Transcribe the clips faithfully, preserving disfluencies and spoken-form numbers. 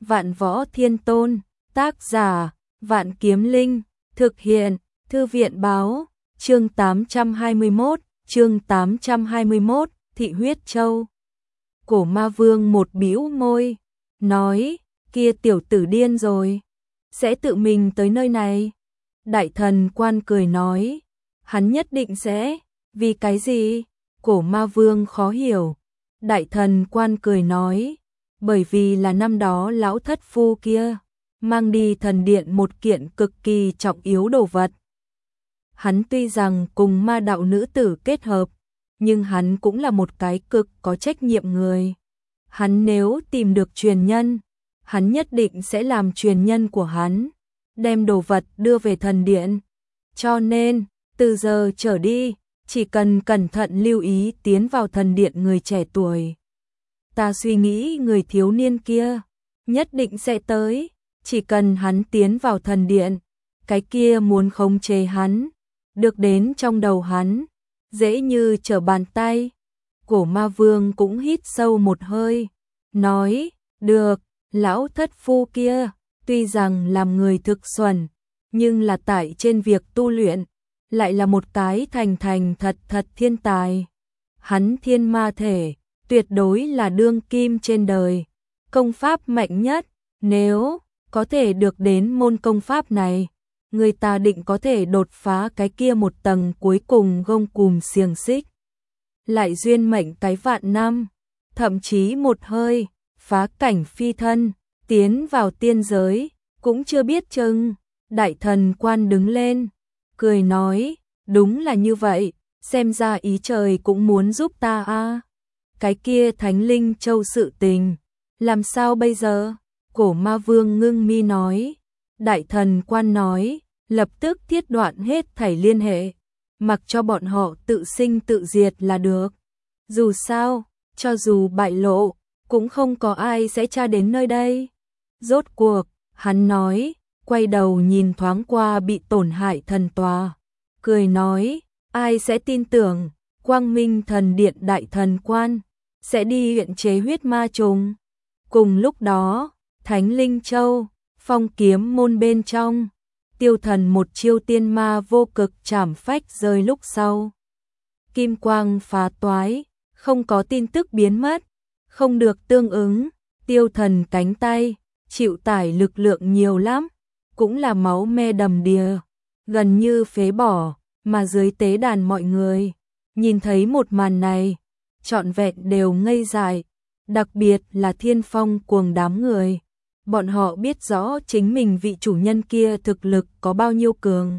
Vạn Võ Thiên Tôn, tác giả, Vạn Kiếm Linh, thực hiện, Thư viện báo, chương tám trăm hai mươi mốt, chương tám trăm hai mươi mốt, Thị Huyết Châu. Cổ Ma Vương một bĩu môi, nói, kia tiểu tử điên rồi, sẽ tự mình tới nơi này. Đại Thần Quan cười nói, hắn nhất định sẽ, vì cái gì? Cổ Ma Vương khó hiểu. Đại Thần Quan cười nói, bởi vì là năm đó lão thất phu kia mang đi thần điện một kiện cực kỳ trọng yếu đồ vật. Hắn tuy rằng cùng ma đạo nữ tử kết hợp, nhưng hắn cũng là một cái cực có trách nhiệm người. Hắn nếu tìm được truyền nhân, hắn nhất định sẽ làm truyền nhân của hắn, đem đồ vật đưa về thần điện. Cho nên, từ giờ trở đi, chỉ cần cẩn thận lưu ý tiến vào thần điện người trẻ tuổi. Ta suy nghĩ người thiếu niên kia nhất định sẽ tới, chỉ cần hắn tiến vào thần điện, cái kia muốn khống chế hắn, được đến trong đầu hắn, dễ như trở bàn tay. Cổ Ma Vương cũng hít sâu một hơi, nói, được, lão thất phu kia, tuy rằng làm người thực xuẩn, nhưng là tại trên việc tu luyện, lại là một cái thành thành thật thật thiên tài. Hắn thiên ma thể, tuyệt đối là đương kim trên đời, công pháp mạnh nhất, nếu có thể được đến môn công pháp này, người ta định có thể đột phá cái kia một tầng cuối cùng gông cùm xiềng xích. Lại duyên mệnh cái vạn năm, thậm chí một hơi, phá cảnh phi thân, tiến vào tiên giới, cũng chưa biết chừng. Đại Thần Quan đứng lên, cười nói, đúng là như vậy, xem ra ý trời cũng muốn giúp ta a. Cái kia Thánh Linh Châu sự tình, làm sao bây giờ? Cổ Ma Vương ngưng mi nói. Đại Thần Quan nói, lập tức thiết đoạn hết thảy liên hệ, mặc cho bọn họ tự sinh tự diệt là được. Dù sao, cho dù bại lộ, cũng không có ai sẽ tra đến nơi đây. Rốt cuộc, hắn nói, quay đầu nhìn thoáng qua bị tổn hại thần tòa, cười nói, ai sẽ tin tưởng, Quang Minh Thần Điện Đại Thần Quan sẽ đi luyện chế huyết ma trùng. Cùng lúc đó, Thánh Linh Châu, Phong Kiếm môn bên trong, Tiêu Thần một chiêu tiên ma vô cực trảm phách rơi lúc sau. Kim quang phá toái, không có tin tức biến mất, không được tương ứng, Tiêu Thần cánh tay, chịu tải lực lượng nhiều lắm, cũng là máu me đầm đìa, gần như phế bỏ, mà dưới tế đàn mọi người, nhìn thấy một màn này, trọn vẹn đều ngây dại, đặc biệt là Thiên Phong cuồng đám người. Bọn họ biết rõ chính mình vị chủ nhân kia thực lực có bao nhiêu cường.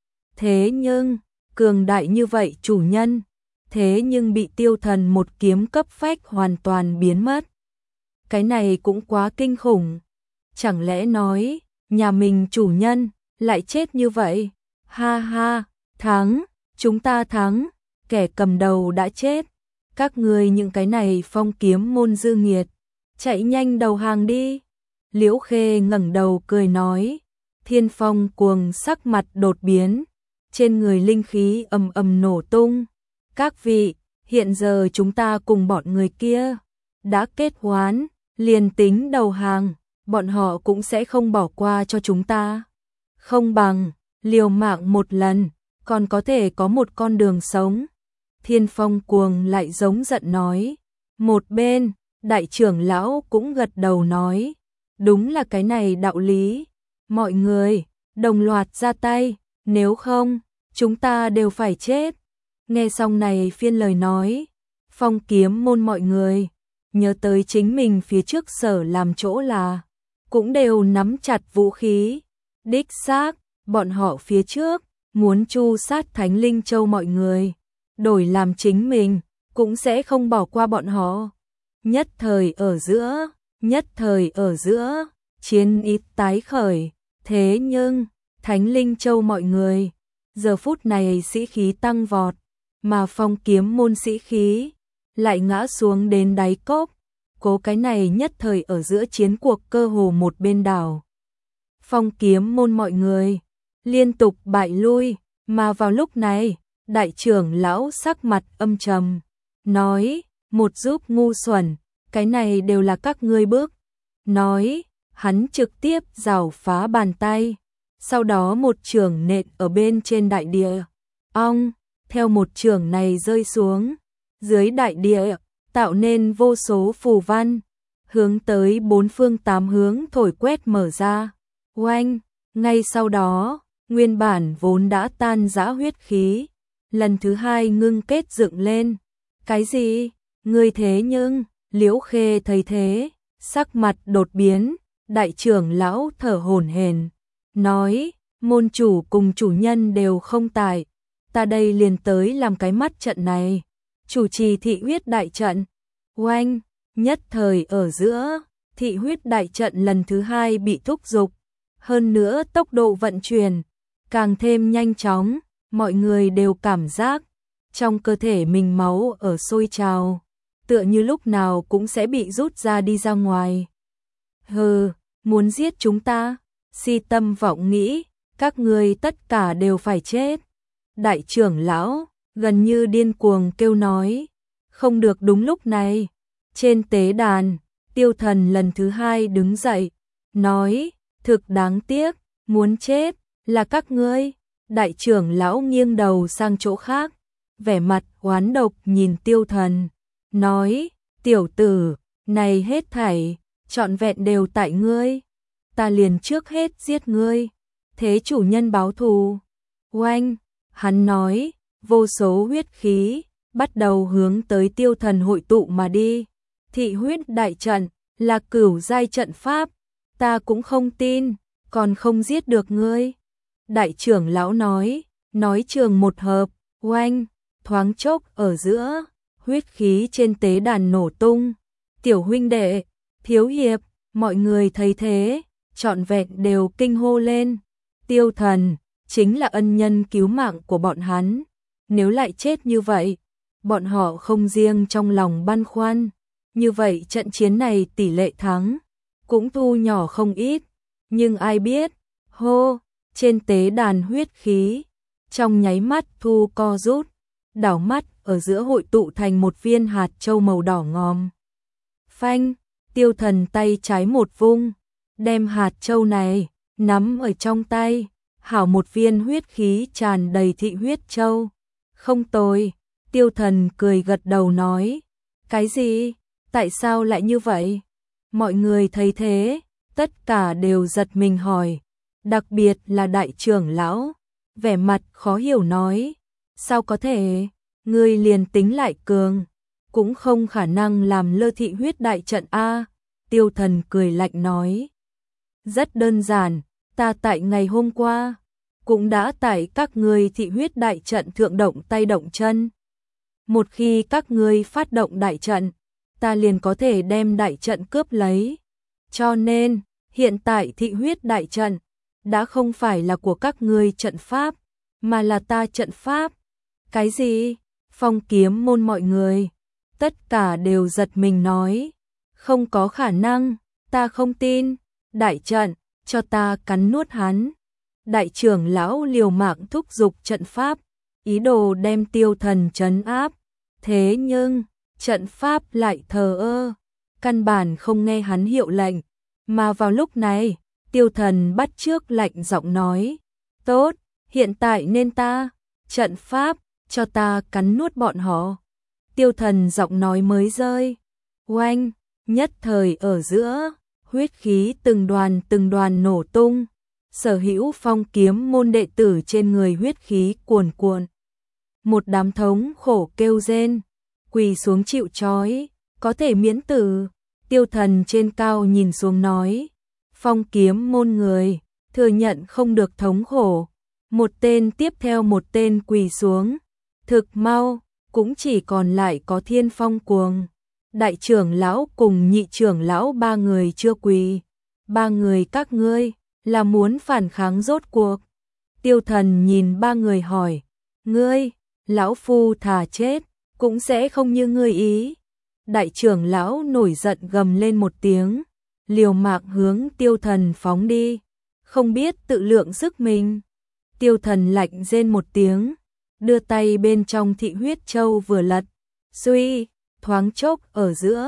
Thế nhưng, cường đại như vậy chủ nhân, thế nhưng bị Tiêu Thần một kiếm cấp phách hoàn toàn biến mất. Cái này cũng quá kinh khủng. Chẳng lẽ nói, nhà mình chủ nhân lại chết như vậy? Ha ha, thắng, chúng ta thắng, kẻ cầm đầu đã chết. Các người những cái này Phong Kiếm môn dư nghiệt, chạy nhanh đầu hàng đi. Liễu Khê ngẩng đầu cười nói. Thiên Phong cuồng sắc mặt đột biến, trên người linh khí ầm ầm nổ tung. Các vị, hiện giờ chúng ta cùng bọn người kia đã kết oán, liền tính đầu hàng, bọn họ cũng sẽ không bỏ qua cho chúng ta. Không bằng liều mạng một lần, còn có thể có một con đường sống. Thiên Phong cuồng lại giống giận nói. Một bên, đại trưởng lão cũng gật đầu nói, đúng là cái này đạo lý. Mọi người, đồng loạt ra tay, nếu không, chúng ta đều phải chết. Nghe xong này phiên lời nói, Phong Kiếm môn mọi người, nhớ tới chính mình phía trước sở làm chỗ là, cũng đều nắm chặt vũ khí. Đích xác, bọn họ phía trước, muốn tru sát Thánh Linh Châu mọi người, đổi làm chính mình, cũng sẽ không bỏ qua bọn họ. Nhất thời ở giữa, nhất thời ở giữa, chiến ít tái khởi. Thế nhưng, Thánh Linh Châu mọi người, giờ phút này sĩ khí tăng vọt, mà Phong Kiếm môn sĩ khí lại ngã xuống đến đáy cốc. Cố cái này nhất thời ở giữa chiến cuộc cơ hồ một bên đảo. Phong Kiếm môn mọi người liên tục bại lui, mà vào lúc này, đại trưởng lão sắc mặt âm trầm, nói, một giúp ngu xuẩn, cái này đều là các ngươi bước. Nói, hắn trực tiếp giảo phá bàn tay, sau đó một chưởng nện ở bên trên đại địa. Ong, theo một chưởng này rơi xuống, dưới đại địa tạo nên vô số phù văn, hướng tới bốn phương tám hướng thổi quét mở ra. Oanh, ngay sau đó, nguyên bản vốn đã tan rã huyết khí, lần thứ hai ngưng kết dựng lên. Cái gì? Ngươi thế nhưng, Liễu Khê thấy thế, sắc mặt đột biến, đại trưởng lão thở hổn hển, nói, môn chủ cùng chủ nhân đều không tại, ta đây liền tới làm cái mắt trận này, chủ trì thị huyết đại trận. Oanh, nhất thời ở giữa, thị huyết đại trận lần thứ hai bị thúc giục, hơn nữa tốc độ vận chuyển càng thêm nhanh chóng, mọi người đều cảm giác trong cơ thể mình máu ở sôi trào, tựa như lúc nào cũng sẽ bị rút ra đi ra ngoài. Hừ, muốn giết chúng ta, si tâm vọng nghĩ, các ngươi tất cả đều phải chết. Đại trưởng lão gần như điên cuồng kêu nói, không được. Đúng lúc này, trên tế đàn, Tiêu Thần lần thứ hai đứng dậy, nói, thực đáng tiếc, muốn chết là các ngươi. Đại trưởng lão nghiêng đầu sang chỗ khác, vẻ mặt oán độc nhìn Tiêu Thần, nói, tiểu tử, này hết thảy, trọn vẹn đều tại ngươi, ta liền trước hết giết ngươi, thế chủ nhân báo thù. Oanh, hắn nói, vô số huyết khí bắt đầu hướng tới Tiêu Thần hội tụ mà đi. Thị huyết đại trận là cửu giai trận pháp, ta cũng không tin, còn không giết được ngươi. Đại trưởng lão nói, nói trường một hợp, oanh, thoáng chốc ở giữa, huyết khí trên tế đàn nổ tung. Tiểu huynh đệ, thiếu hiệp, mọi người thấy thế, trọn vẹn đều kinh hô lên. Tiêu Thần chính là ân nhân cứu mạng của bọn hắn, nếu lại chết như vậy, bọn họ không riêng trong lòng băn khoăn, như vậy trận chiến này tỷ lệ thắng cũng thu nhỏ không ít, nhưng ai biết, hô, trên tế đàn huyết khí trong nháy mắt thu co rút, đảo mắt ở giữa hội tụ thành một viên hạt châu màu đỏ ngòm. Phanh, Tiêu Thần tay trái một vung, đem hạt châu này nắm ở trong tay, hảo một viên huyết khí tràn đầy thị huyết châu. Không tồi, Tiêu Thần cười gật đầu nói, cái gì? Tại sao lại như vậy? Mọi người thấy thế, tất cả đều giật mình hỏi, đặc biệt là đại trưởng lão, vẻ mặt khó hiểu nói, sao có thể, ngươi liền tính lại cường, cũng không khả năng làm lơ thị huyết đại trận a. Tiêu Thần cười lạnh nói, rất đơn giản, ta tại ngày hôm qua cũng đã tại các ngươi thị huyết đại trận thượng động tay động chân. Một khi các ngươi phát động đại trận, ta liền có thể đem đại trận cướp lấy. Cho nên, hiện tại thị huyết đại trận đã không phải là của các ngươi trận pháp, mà là ta trận pháp. Cái gì? Phong Kiếm môn mọi người tất cả đều giật mình nói, không có khả năng, ta không tin, đại trận, cho ta cắn nuốt hắn. Đại trưởng lão liều mạng thúc giục trận pháp, ý đồ đem Tiêu Thần trấn áp, thế nhưng trận pháp lại thờ ơ, căn bản không nghe hắn hiệu lệnh, mà vào lúc này, Tiêu Thần bắt chước lạnh giọng nói, tốt, hiện tại nên ta, trận pháp, cho ta cắn nuốt bọn họ. Tiêu Thần giọng nói mới rơi, oanh, nhất thời ở giữa, huyết khí từng đoàn từng đoàn nổ tung, sở hữu Phong Kiếm môn đệ tử trên người huyết khí cuồn cuộn. Một đám thống khổ kêu rên, quỳ xuống chịu trói, có thể miễn tử. Tiêu Thần trên cao nhìn xuống nói, Phong Kiếm môn người, thừa nhận không được thống khổ. Một tên tiếp theo một tên quỳ xuống, thực mau, cũng chỉ còn lại có Thiên Phong Cuồng. Đại trưởng lão cùng nhị trưởng lão ba người chưa quỳ. Ba người các ngươi là muốn phản kháng rốt cuộc. Tiêu Thần nhìn ba người hỏi, ngươi, lão phu thà chết, cũng sẽ không như ngươi ý. Đại trưởng lão nổi giận gầm lên một tiếng, liều mạng hướng Tiêu Thần phóng đi, không biết tự lượng sức mình. Tiêu Thần lạnh rên một tiếng, đưa tay bên trong thị huyết châu vừa lật, suy, thoáng chốc ở giữa,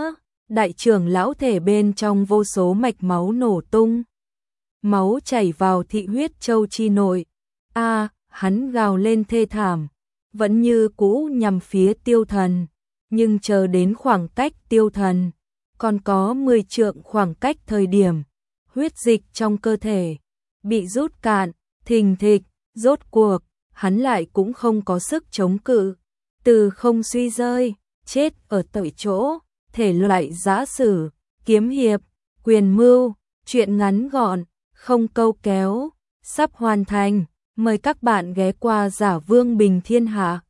đại trưởng lão thể bên trong vô số mạch máu nổ tung. Máu chảy vào thị huyết châu chi nội. A, hắn gào lên thê thảm, vẫn như cũ nhằm phía Tiêu Thần, nhưng chờ đến khoảng cách Tiêu Thần còn có mười trượng khoảng cách thời điểm, huyết dịch trong cơ thể bị rút cạn, thình thịch, rốt cuộc, hắn lại cũng không có sức chống cự, từ không suy rơi, chết ở tại chỗ. Thể loại giã sử, kiếm hiệp, quyền mưu, truyện ngắn gọn, không câu kéo, sắp hoàn thành, mời các bạn ghé qua Giả Vương Bình Thiên Hạ.